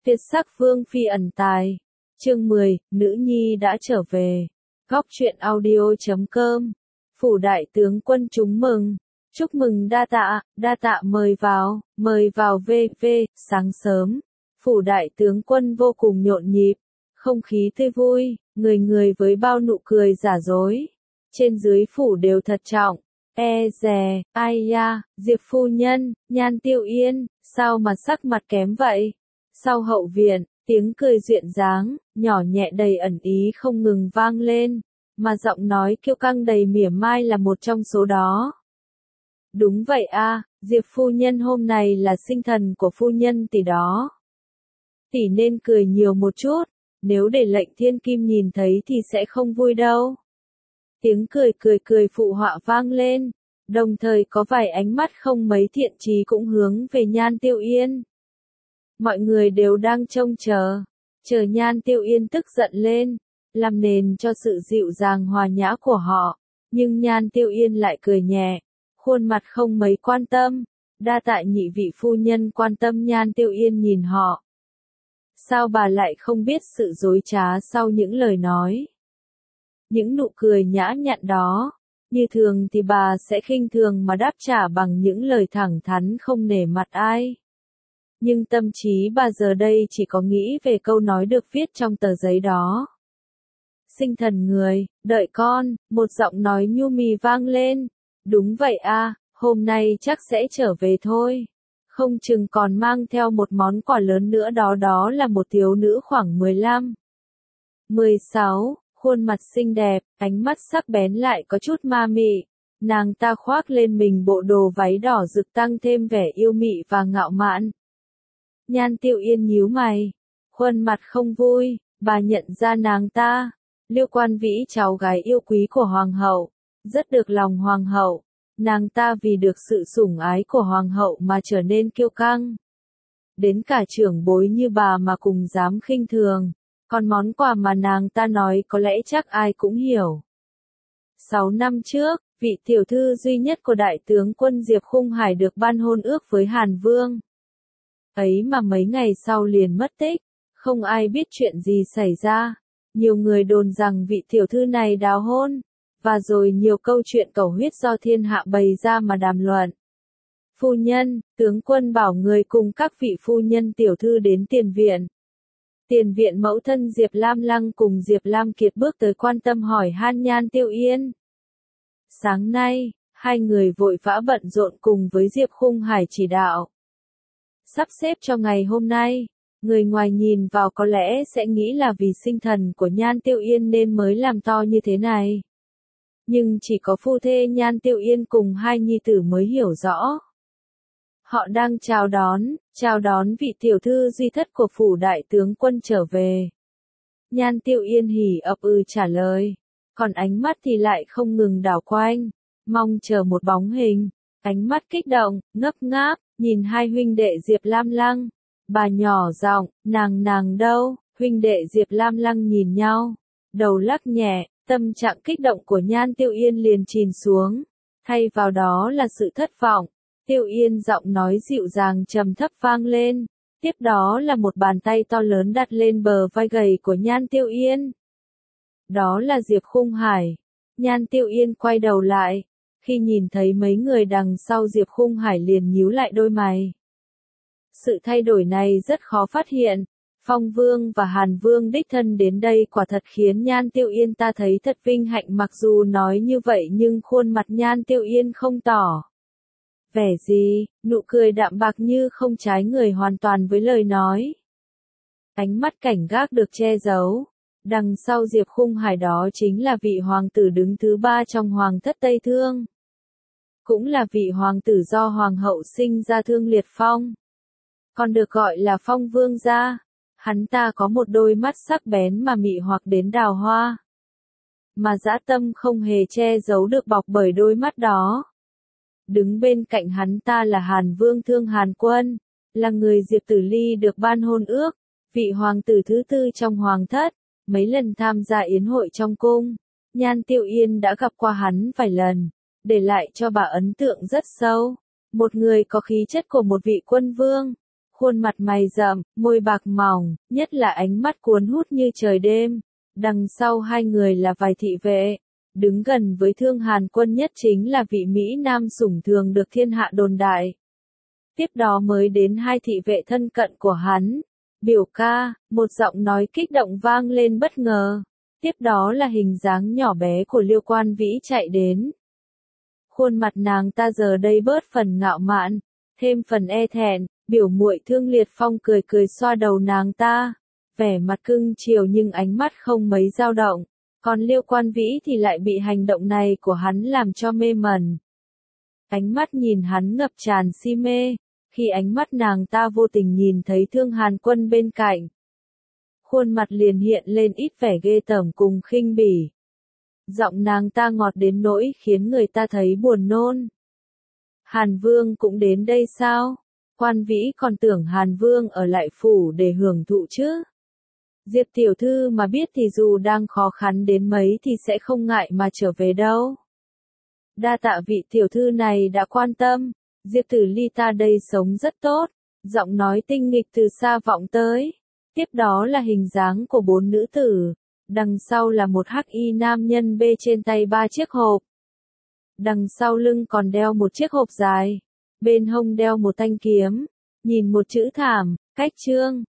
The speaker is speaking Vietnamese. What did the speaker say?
Tuyệt sắc vương phi ẩn tài. Chương 10, nữ nhi đã trở về. Góc truyện audio.com. Phủ đại tướng quân chúng mừng. Chúc mừng đa tạ mời vào VV, sáng sớm. Phủ đại tướng quân vô cùng nhộn nhịp, không khí tươi vui, người người với bao nụ cười giả dối. Trên dưới phủ đều thật trọng. Ai ya, Diệp phu nhân, Nhan Tiêu Yên, sao mà sắc mặt kém vậy? Sau hậu viện, tiếng cười duyên dáng, nhỏ nhẹ đầy ẩn ý không ngừng vang lên, mà giọng nói kiêu căng đầy mỉa mai là một trong số đó. Đúng vậy a, Diệp phu nhân hôm nay là sinh thần của phu nhân tỷ đó. Tỷ nên cười nhiều một chút, nếu để lệnh thiên kim nhìn thấy thì sẽ không vui đâu. Tiếng cười phụ họa vang lên, đồng thời có vài ánh mắt không mấy thiện chí cũng hướng về Nhan Tiêu Yên. Mọi người đều đang trông chờ Nhan Tiêu Yên tức giận lên, làm nền cho sự dịu dàng hòa nhã của họ, nhưng Nhan Tiêu Yên lại cười nhẹ, khuôn mặt không mấy quan tâm. Đa tạ nhị vị phu nhân quan tâm. Nhan Tiêu Yên nhìn họ. Sao bà lại không biết sự dối trá sau những lời nói, những nụ cười nhã nhặn đó? Như thường thì bà sẽ khinh thường mà đáp trả bằng những lời thẳng thắn không nể mặt ai. Nhưng tâm trí bà giờ đây chỉ có nghĩ về câu nói được viết trong tờ giấy đó. Sinh thần người, đợi con, một giọng nói nhu mì vang lên. Đúng vậy a, hôm nay chắc sẽ trở về thôi. Không chừng còn mang theo một món quà lớn nữa đó là một thiếu nữ khoảng 15, 16, khuôn mặt xinh đẹp, ánh mắt sắc bén lại có chút ma mị. Nàng ta khoác lên mình bộ đồ váy đỏ rực tăng thêm vẻ yêu mị và ngạo mạn. Nhan Tiêu Yên nhíu mày, khuôn mặt không vui, bà nhận ra nàng ta, Liêu Quan Vĩ cháu gái yêu quý của hoàng hậu, rất được lòng hoàng hậu. Nàng ta vì được sự sủng ái của hoàng hậu mà trở nên kiêu căng. Đến cả trưởng bối như bà mà cùng dám khinh thường. Còn món quà mà nàng ta nói có lẽ chắc ai cũng hiểu. 6 năm trước, vị tiểu thư duy nhất của đại tướng quân Diệp Khung Hải được ban hôn ước với Hàn Vương. Ấy mà mấy ngày sau liền mất tích, không ai biết chuyện gì xảy ra. Nhiều người đồn rằng vị tiểu thư này đào hôn, và rồi nhiều câu chuyện cầu huyết do thiên hạ bày ra mà đàm luận. Phu nhân, tướng quân bảo người cùng các vị phu nhân tiểu thư đến tiền viện. Tiền viện mẫu thân Diệp Lam Lăng cùng Diệp Lam Kiệt bước tới quan tâm hỏi han Nhan Tiêu Yên. Sáng nay, hai người vội vã bận rộn cùng với Diệp Khung Hải chỉ đạo. Sắp xếp cho ngày hôm nay, người ngoài nhìn vào có lẽ sẽ nghĩ là vì sinh thần của Nhan Tiêu Yên nên mới làm to như thế này. Nhưng chỉ có phu thê Nhan Tiêu Yên cùng hai nhi tử mới hiểu rõ. Họ đang chào đón vị tiểu thư duy thất của phủ đại tướng quân trở về. Nhan Tiêu Yên hỉ ập trả lời, còn ánh mắt thì lại không ngừng đảo quanh, mong chờ một bóng hình. Ánh mắt kích động, ngấp ngáp, nhìn hai huynh đệ Diệp Lam Lăng. Bà nhỏ giọng, nàng đâu? Huynh đệ Diệp Lam Lăng nhìn nhau, đầu lắc nhẹ, tâm trạng kích động của Nhan Tiêu Yên liền chìm xuống, thay vào đó là sự thất vọng. Tiêu Yên giọng nói dịu dàng trầm thấp vang lên, tiếp đó là một bàn tay to lớn đặt lên bờ vai gầy của Nhan Tiêu Yên. Đó là Diệp Khung Hải. Nhan Tiêu Yên quay đầu lại, khi nhìn thấy mấy người đằng sau Diệp Khung Hải liền nhíu lại đôi mày. Sự thay đổi này rất khó phát hiện. Phong Vương và Hàn Vương đích thân đến đây quả thật khiến Nhan Tiêu Yên ta thấy thật vinh hạnh. Mặc dù nói như vậy nhưng khuôn mặt Nhan Tiêu Yên không tỏ vẻ gì, nụ cười đạm bạc như không trái người hoàn toàn với lời nói. Ánh mắt cảnh gác được che giấu. Đằng sau Diệp Khung Hải đó chính là vị hoàng tử đứng thứ 3 trong hoàng thất Tây Thương. Cũng là vị hoàng tử do hoàng hậu sinh ra Thương Liệt Phong. Còn được gọi là Phong Vương gia. Hắn ta có một đôi mắt sắc bén mà mị hoặc đến đào hoa. Mà dã tâm không hề che giấu được bọc bởi đôi mắt đó. Đứng bên cạnh hắn ta là Hàn Vương Thương Hàn Quân, là người Diệp Tử Ly được ban hôn ước, vị hoàng tử thứ 4 trong hoàng thất, mấy lần tham gia yến hội trong cung. Nhan Tiêu Yên đã gặp qua hắn vài lần, để lại cho bà ấn tượng rất sâu. Một người có khí chất của một vị quân vương, Khuôn mặt mày rậm, môi bạc mỏng, nhất là ánh mắt cuốn hút như trời đêm. Đằng sau hai người là vài thị vệ. Đứng gần với Thương Hàn Quân nhất chính là vị Mỹ Nam sủng thường được thiên hạ đồn đại. Tiếp đó mới đến hai thị vệ thân cận của hắn. Biểu ca, một giọng nói kích động vang lên bất ngờ. Tiếp đó là hình dáng nhỏ bé của Liêu Quan Vĩ chạy đến. Khuôn mặt nàng ta giờ đây bớt phần ngạo mạn, thêm phần e thẹn, biểu muội Thương Liệt Phong cười cười xoa đầu nàng ta. Vẻ mặt cưng chiều nhưng ánh mắt không mấy dao động. Còn Liêu Quan Vĩ thì lại bị hành động này của hắn làm cho mê mẩn. Ánh mắt nhìn hắn ngập tràn si mê. Khi ánh mắt nàng ta vô tình nhìn thấy Thương Hàn Quân bên cạnh, khuôn mặt liền hiện lên ít vẻ ghê tởm cùng khinh bỉ. Giọng nàng ta ngọt đến nỗi khiến người ta thấy buồn nôn. Hàn Vương cũng đến đây sao? Quan Vĩ còn tưởng Hàn Vương ở lại phủ để hưởng thụ chứ. Diệp tiểu thư mà biết thì dù đang khó khăn đến mấy thì sẽ không ngại mà trở về đâu. Đa tạ vị tiểu thư này đã quan tâm. Diệp Tử Ly ta đây sống rất tốt. Giọng nói tinh nghịch từ xa vọng tới. Tiếp đó là hình dáng của bốn nữ tử. Đằng sau là một hắc y nam nhân bê trên tay 3 chiếc hộp. Đằng sau lưng còn đeo một chiếc hộp dài. Bên hông đeo một thanh kiếm. Nhìn một chữ thảm, cách trương.